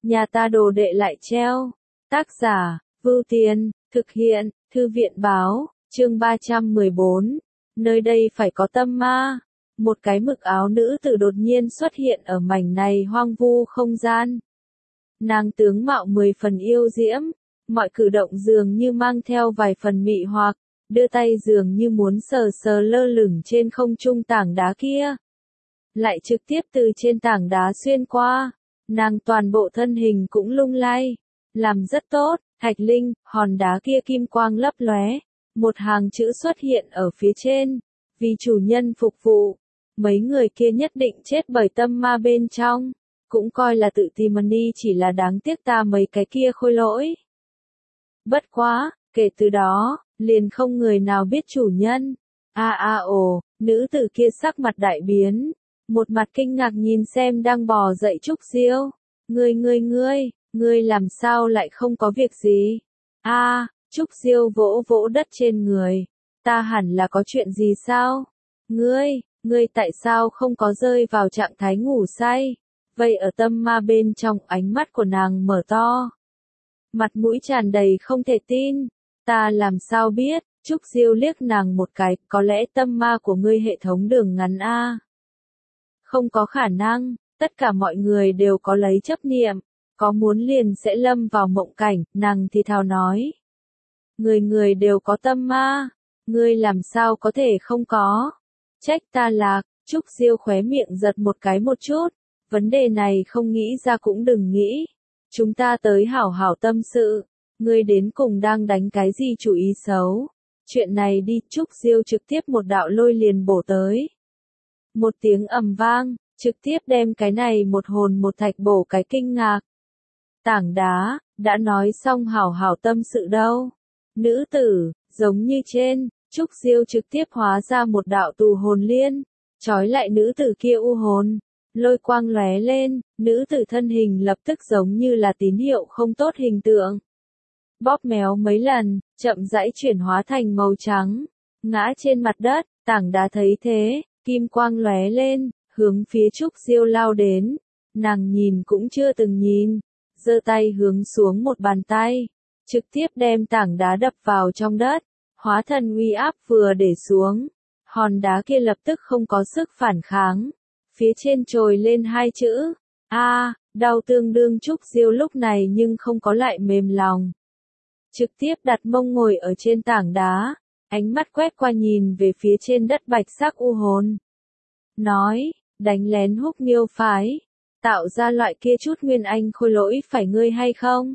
nhà ta đồ đệ lại treo. Tác giả, Vưu Tiên, thực hiện, Thư viện báo, chương 314. Nơi đây phải có tâm ma. Một cái mực áo nữ tử đột nhiên xuất hiện ở mảnh này hoang vu không gian. Nàng tướng mạo 10 phần yêu diễm, mọi cử động dường như mang theo vài phần mị hoặc, đưa tay dường như muốn sờ sờ lơ lửng trên không trung tảng đá kia. Lại trực tiếp từ trên tảng đá xuyên qua, nàng toàn bộ thân hình cũng lung lay, làm rất tốt. Thạch linh, hòn đá kia kim quang lấp lóe, một hàng chữ xuất hiện ở phía trên, vì chủ nhân phục vụ. Mấy người kia nhất định chết bởi tâm ma bên trong, cũng coi là tự tìm đi, chỉ là đáng tiếc ta mấy cái kia khôi lỗi. Bất quá, kể từ đó, liền không người nào biết chủ nhân. Ồ, nữ tử kia sắc mặt đại biến, một mặt kinh ngạc nhìn xem đang bò dậy Trúc Diêu. Ngươi làm sao lại không có việc gì? Trúc Diêu vỗ vỗ đất trên người. Ta hẳn là có chuyện gì sao? Ngươi tại sao không có rơi vào trạng thái ngủ say? Vậy ở tâm ma bên trong, ánh mắt của nàng mở to. Mặt mũi tràn đầy không thể tin. Ta làm sao biết? Trúc Diêu liếc nàng một cái, có lẽ tâm ma của ngươi hệ thống đường ngắn a. Không có khả năng, tất cả mọi người đều có lấy chấp niệm. Có muốn liền sẽ lâm vào mộng cảnh, nàng thì thào nói. Người đều có tâm ma, ngươi làm sao có thể không có? Trách ta lạc, Trúc Diêu khóe miệng giật một cái một chút, vấn đề này không nghĩ ra cũng đừng nghĩ. Chúng ta tới hảo hảo tâm sự, ngươi đến cùng đang đánh cái gì chủ ý xấu? Chuyện này đi, Trúc Diêu trực tiếp một đạo lôi liền bổ tới. Một tiếng ầm vang, trực tiếp đem cái này một hồn một thạch bổ cái kinh ngạc. Tảng đá, đã nói xong hảo hảo tâm sự đâu. Nữ tử, giống như trên, Trúc Diêu trực tiếp hóa ra một đạo tù hồn liên, trói lại nữ tử kia u hồn. Lôi quang lóe lên, nữ tử thân hình lập tức giống như là tín hiệu không tốt hình tượng. Bóp méo mấy lần, chậm rãi chuyển hóa thành màu trắng, ngã trên mặt đất. Tảng đá thấy thế, kim quang lóe lên, hướng phía Trúc Diêu lao đến. Nàng nhìn cũng chưa từng nhìn, giơ tay hướng xuống một bàn tay, trực tiếp đem tảng đá đập vào trong đất, hóa thần uy áp vừa để xuống, hòn đá kia lập tức không có sức phản kháng, phía trên trồi lên hai chữ, đau tương đương. Trúc Diêu lúc này nhưng không có lại mềm lòng, trực tiếp đặt mông ngồi ở trên tảng đá, ánh mắt quét qua nhìn về phía trên đất bạch sắc u hồn, nói, đánh lén Húc Miêu phái. Tạo ra loại kia chút nguyên anh khôi lỗi phải ngươi hay không?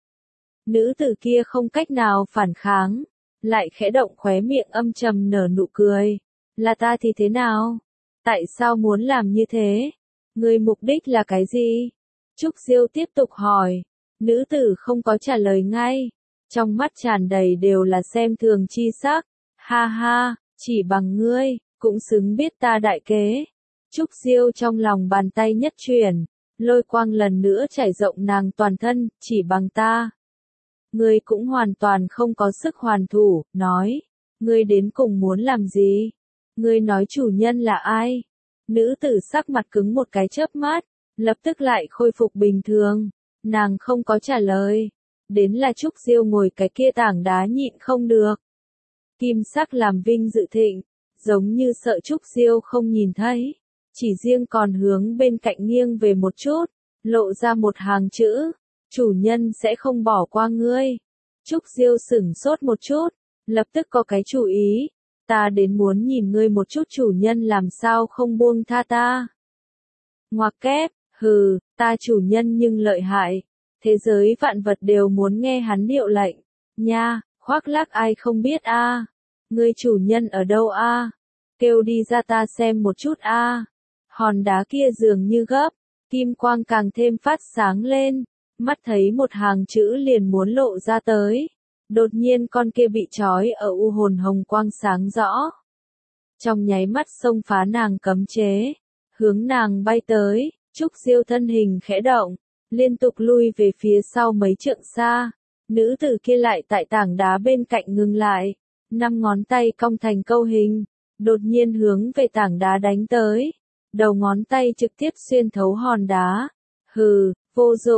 Nữ tử kia không cách nào phản kháng, lại khẽ động khóe miệng âm trầm nở nụ cười. Là ta thì thế nào? Tại sao muốn làm như thế? Ngươi mục đích là cái gì? Trúc Diêu tiếp tục hỏi. Nữ tử không có trả lời ngay, trong mắt tràn đầy đều là xem thường chi sắc. Ha, chỉ bằng ngươi, cũng xứng biết ta đại kế. Trúc Diêu trong lòng bàn tay nhất chuyển, lôi quang lần nữa trải rộng nàng toàn thân, chỉ bằng ta. Ngươi cũng hoàn toàn không có sức hoàn thủ, nói, ngươi đến cùng muốn làm gì? Ngươi nói chủ nhân là ai? Nữ tử sắc mặt cứng một cái chớp mắt, lập tức lại khôi phục bình thường, nàng không có trả lời. Đến là Trúc Diêu ngồi cái kia tảng đá nhịn không được. Kim sắc làm vinh dự thịnh, giống như sợ Trúc Diêu không nhìn thấy. Chỉ riêng còn hướng bên cạnh nghiêng về một chút, lộ ra một hàng chữ, chủ nhân sẽ không bỏ qua ngươi. Trúc Diêu sửng sốt một chút, lập tức có cái chủ ý, ta đến muốn nhìn ngươi một chút chủ nhân làm sao không buông tha ta. Ngoặc kép, ta chủ nhân nhưng lợi hại, thế giới vạn vật đều muốn nghe hắn hiệu lệnh, nha, khoác lác ai không biết ngươi chủ nhân ở đâu kêu đi ra ta xem một chút Hòn đá kia dường như gấp, kim quang càng thêm phát sáng lên, mắt thấy một hàng chữ liền muốn lộ ra tới. Đột nhiên con kia bị trói ở u hồn hồng quang sáng rõ. Trong nháy mắt xông phá nàng cấm chế, hướng nàng bay tới, Trúc Diêu thân hình khẽ động, liên tục lui về phía sau mấy trượng xa. Nữ tử kia lại tại tảng đá bên cạnh ngừng lại, 5 ngón tay cong thành câu hình, đột nhiên hướng về tảng đá đánh tới. Đầu ngón tay trực tiếp xuyên thấu hòn đá. Vô dụng,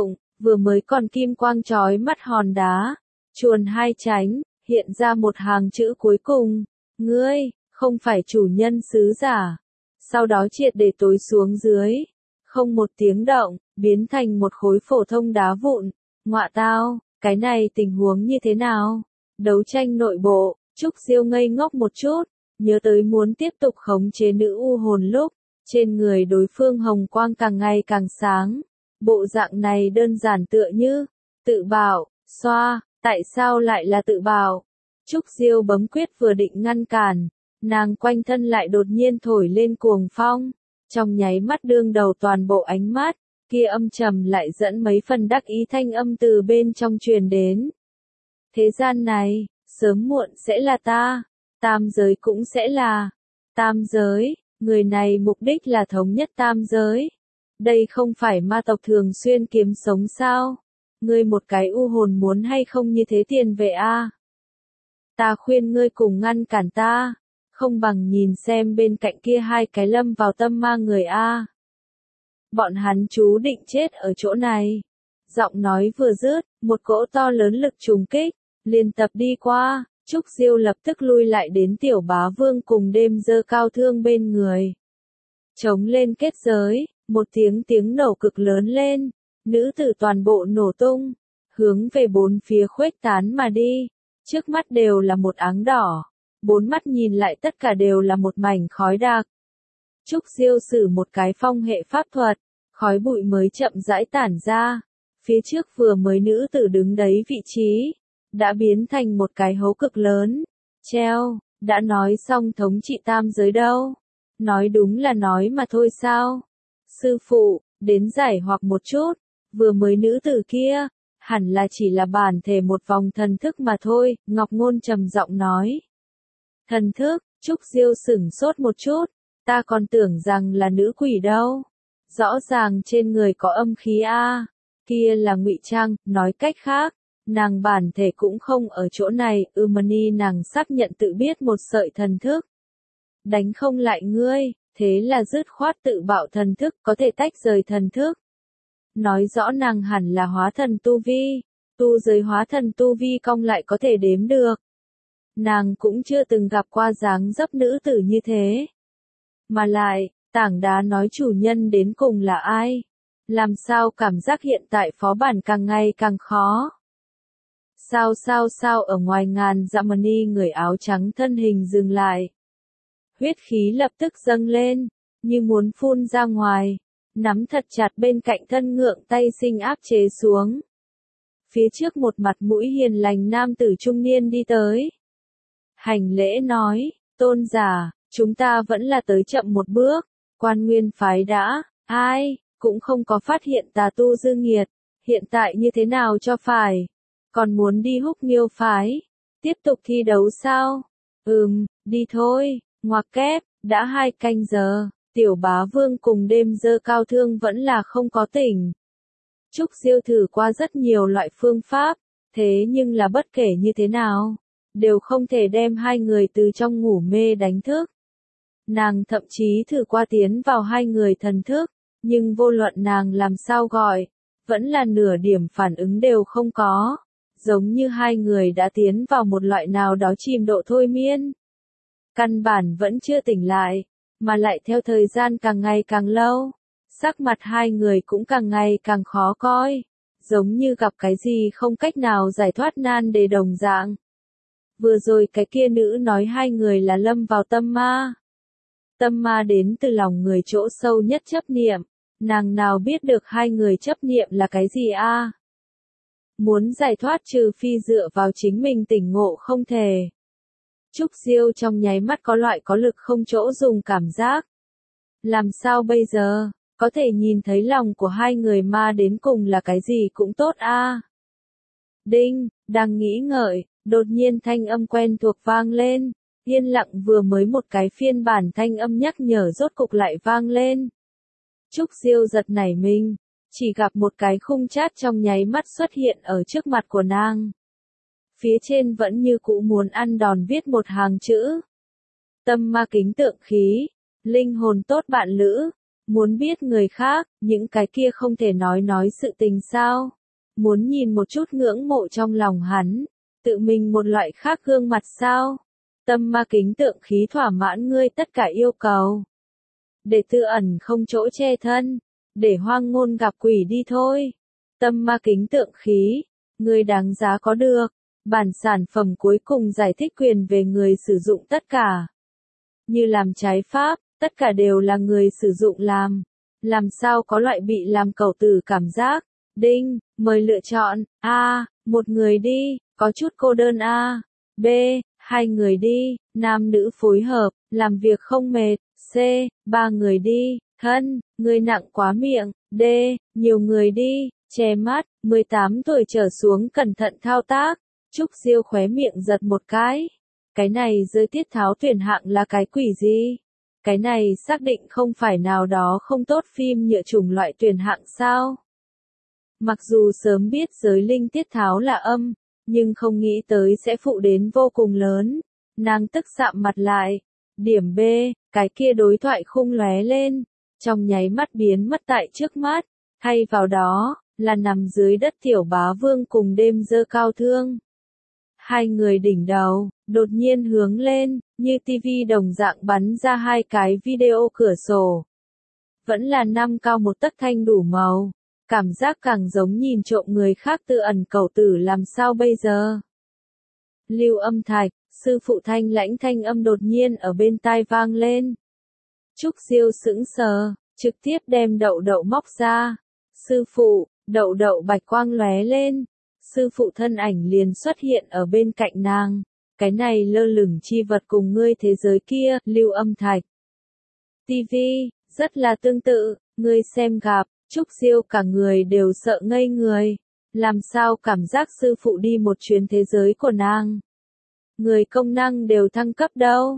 vừa mới còn kim quang chói mắt hòn đá, chuồn hai chánh, hiện ra một hàng chữ cuối cùng, ngươi, không phải chủ nhân sứ giả. Sau đó triệt để tối xuống dưới, không một tiếng động, biến thành một khối phổ thông đá vụn. Ngọa tao, cái này tình huống như thế nào? Đấu tranh nội bộ, Trúc Diêu ngây ngốc một chút, nhớ tới muốn tiếp tục khống chế nữ u hồn lúc, trên người đối phương hồng quang càng ngày càng sáng. Bộ dạng này đơn giản tựa như, tự bảo, xoa, tại sao lại là tự bảo? Trúc Diêu bấm quyết vừa định ngăn cản, nàng quanh thân lại đột nhiên thổi lên cuồng phong, trong nháy mắt đương đầu toàn bộ ánh mắt, kia âm trầm lại dẫn mấy phần đắc ý thanh âm từ bên trong truyền đến. Thế gian này, sớm muộn sẽ là ta, tam giới cũng sẽ là, tam giới, người này mục đích là thống nhất tam giới. Đây không phải ma tộc thường xuyên kiếm sống sao? Ngươi một cái u hồn muốn hay không như thế tiền vệ a? Ta khuyên ngươi cùng ngăn cản ta, không bằng nhìn xem bên cạnh kia hai cái lâm vào tâm ma người a. Bọn hắn chú định chết ở chỗ này. Giọng nói vừa dứt, một cỗ to lớn lực trùng kích, liền tập đi qua, Trúc Diêu lập tức lui lại đến Tiểu Bá Vương cùng đêm dơ cao thương bên người. Chống lên kết giới, một tiếng nổ cực lớn lên, nữ tử toàn bộ nổ tung, hướng về bốn phía khuếch tán mà đi, trước mắt đều là một áng đỏ, bốn mắt nhìn lại tất cả đều là một mảnh khói đặc. Trúc Diêu sử một cái phong hệ pháp thuật, khói bụi mới chậm rãi tản ra, phía trước vừa mới nữ tử đứng đấy vị trí, đã biến thành một cái hố cực lớn, treo, đã nói xong thống trị tam giới đâu, nói đúng là nói mà thôi sao. Sư phụ, đến giải hoặc một chút, vừa mới nữ tử kia, hẳn là chỉ là bản thể một vòng thần thức mà thôi, Ngọc Ngôn trầm giọng nói. Thần thức, Trúc Diêu sửng sốt một chút, ta còn tưởng rằng là nữ quỷ đâu. Rõ ràng trên người có âm khí a, kia là ngụy trang, nói cách khác, nàng bản thể cũng không ở chỗ này, Mani nàng xác nhận tự biết một sợi thần thức. Đánh không lại ngươi, thế là dứt khoát tự bạo thần thức có thể tách rời thần thức. Nói rõ nàng hẳn là hóa thần tu vi, tu giới hóa thần tu vi cong lại có thể đếm được. Nàng cũng chưa từng gặp qua dáng dấp nữ tử như thế. Mà lại, tảng đá nói chủ nhân đến cùng là ai? Làm sao cảm giác hiện tại phó bản càng ngày càng khó? Sao ở ngoài ngàn dặm Mani người áo trắng thân hình dừng lại. Huyết khí lập tức dâng lên, như muốn phun ra ngoài, nắm thật chặt bên cạnh thân ngượng tay sinh áp chế xuống. Phía trước một mặt mũi hiền lành nam tử trung niên đi tới. Hành lễ nói, tôn giả, chúng ta vẫn là tới chậm một bước, Quan Nguyên phái đã, ai, cũng không có phát hiện tà tu dư nghiệt, hiện tại như thế nào cho phải, còn muốn đi Húc Nghiêu phái, tiếp tục thi đấu sao? Đi thôi, ngoặc kép, đã 2 canh giờ, Tiểu Bá Vương cùng đêm dơ cao thương vẫn là không có tỉnh. Trúc Diêu thử qua rất nhiều loại phương pháp, thế nhưng là bất kể như thế nào, đều không thể đem hai người từ trong ngủ mê đánh thức. Nàng thậm chí thử qua tiến vào hai người thần thức, nhưng vô luận nàng làm sao gọi, vẫn là nửa điểm phản ứng đều không có, giống như hai người đã tiến vào một loại nào đó chìm độ thôi miên. Căn bản vẫn chưa tỉnh lại, mà lại theo thời gian càng ngày càng lâu, sắc mặt hai người cũng càng ngày càng khó coi, giống như gặp cái gì không cách nào giải thoát nan đề đồng dạng. Vừa rồi cái kia nữ nói hai người là lâm vào tâm ma. Tâm ma đến từ lòng người chỗ sâu nhất chấp niệm, nàng nào biết được hai người chấp niệm là cái gì a? Muốn giải thoát trừ phi dựa vào chính mình tỉnh ngộ không thể. Trúc Diêu trong nháy mắt có loại có lực không chỗ dùng cảm giác. Làm sao bây giờ, có thể nhìn thấy lòng của hai người ma đến cùng là cái gì cũng tốt a. Đinh, đang nghĩ ngợi, đột nhiên thanh âm quen thuộc vang lên, yên lặng vừa mới một cái phiên bản thanh âm nhắc nhở rốt cục lại vang lên. Trúc Diêu giật nảy mình, chỉ gặp một cái khung chat trong nháy mắt xuất hiện ở trước mặt của nàng. Phía trên vẫn như cũ muốn ăn đòn viết một hàng chữ. Tâm ma kính tượng khí, linh hồn tốt bạn lữ, muốn biết người khác, những cái kia không thể nói sự tình sao. muốn nhìn một chút ngưỡng mộ trong lòng hắn, tự mình một loại khác gương mặt sao? Tâm ma kính tượng khí thỏa mãn ngươi tất cả yêu cầu. Để tự ẩn không chỗ che thân, để hoang ngôn gặp quỷ đi thôi. Tâm ma kính tượng khí, ngươi đáng giá có được. Bản sản phẩm cuối cùng giải thích quyền về người sử dụng tất cả. Như làm trái pháp, tất cả đều là người sử dụng làm. Làm sao có loại bị làm cầu tử cảm giác. Đinh, mời lựa chọn. A. Một người đi, có chút cô đơn A. B. Hai người đi, nam nữ phối hợp, làm việc không mệt. C. Ba người đi, thân, người nặng quá miệng. D. Nhiều người đi, che mắt, 18 tuổi trở xuống cẩn thận thao tác. Trúc Diêu khóe miệng giật một cái. Cái này giới tiết tháo tuyển hạng là cái quỷ gì? Cái này xác định không phải nào đó không tốt phim nhựa chủng loại tuyển hạng sao? Mặc dù sớm biết giới linh tiết tháo là âm, nhưng không nghĩ tới sẽ phụ đến vô cùng lớn. Nàng tức sạm mặt lại. Điểm B, cái kia đối thoại khung lóe lên, trong nháy mắt biến mất tại trước mắt, thay vào đó, là nằm dưới đất Tiểu Bá Vương cùng đêm dơ cao thương. Hai người đỉnh đầu, đột nhiên hướng lên, như tivi đồng dạng bắn ra hai cái video cửa sổ. Vẫn là năm cao một tấc thanh đủ màu, cảm giác càng giống nhìn trộm người khác tự ẩn cầu tử làm sao bây giờ. Lưu Âm Thạch, sư phụ thanh lãnh thanh âm đột nhiên ở bên tai vang lên. Trúc Diêu sững sờ, trực tiếp đem đậu đậu móc ra. Sư phụ, đậu đậu bạch quang lóe lên. Sư phụ thân ảnh liền xuất hiện ở bên cạnh nàng. Cái này lơ lửng chi vật cùng ngươi thế giới kia, Lưu Âm Thạch. TV, rất là tương tự, ngươi xem gặp, Trúc Diêu cả người đều sợ ngây người. Làm sao cảm giác sư phụ đi một chuyến thế giới của nàng? Người công năng đều thăng cấp đâu?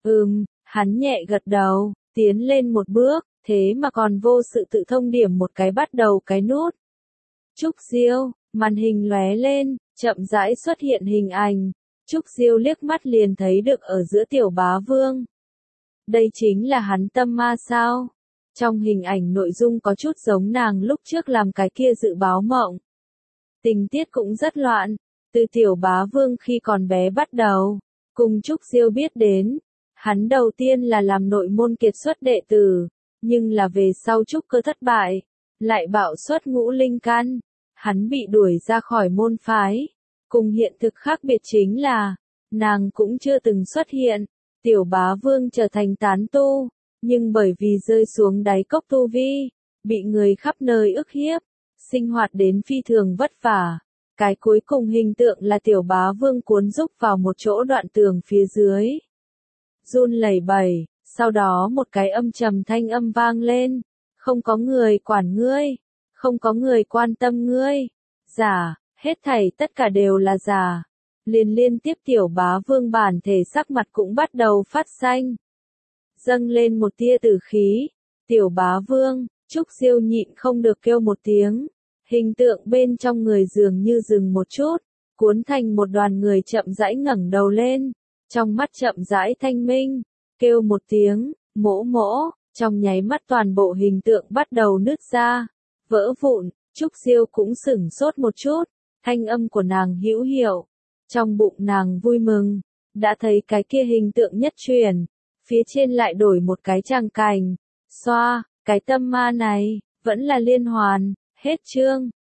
Hắn nhẹ gật đầu, tiến lên một bước, thế mà còn vô sự tự thông điểm một cái bắt đầu cái nút. Trúc Diêu, màn hình lóe lên, chậm rãi xuất hiện hình ảnh. Trúc Diêu liếc mắt liền thấy được ở giữa Tiểu Bá Vương. Đây chính là hắn tâm ma sao? Trong hình ảnh nội dung có chút giống nàng lúc trước làm cái kia dự báo mộng. Tình tiết cũng rất loạn, từ Tiểu Bá Vương khi còn bé bắt đầu, cùng Trúc Diêu biết đến. Hắn đầu tiên là làm nội môn kiệt xuất đệ tử, nhưng là về sau trúc cơ thất bại, lại bạo xuất ngũ linh căn, hắn bị đuổi ra khỏi môn phái. Cùng hiện thực khác biệt chính là, nàng cũng chưa từng xuất hiện, Tiểu Bá Vương trở thành tán tu, nhưng bởi vì rơi xuống đáy cốc tu vi, bị người khắp nơi ức hiếp, sinh hoạt đến phi thường vất vả. Cái cuối cùng hình tượng là Tiểu Bá Vương cuốn rúc vào một chỗ đoạn tường phía dưới. Run lẩy bẩy, sau đó một cái âm trầm thanh âm vang lên. Không có người quản ngươi, không có người quan tâm ngươi. Giả, hết thảy tất cả đều là giả. Liên tiếp Tiểu Bá Vương bản thể sắc mặt cũng bắt đầu phát xanh. Dâng lên một tia tử khí. Tiểu Bá Vương, Trúc Diêu nhịn không được kêu một tiếng. Hình tượng bên trong người dường như dừng một chút, cuốn thành một đoàn người chậm rãi ngẩng đầu lên, trong mắt chậm rãi thanh minh, kêu một tiếng, mỗ mỗ, trong nháy mắt toàn bộ hình tượng bắt đầu nứt ra, vỡ vụn. Trúc Diêu cũng sửng sốt một chút, thanh âm của nàng hữu hiệu, trong bụng nàng vui mừng, đã thấy cái kia hình tượng nhất truyền, phía trên lại đổi một cái tràng cảnh, xoa, cái tâm ma này, vẫn là liên hoàn. Hết chương.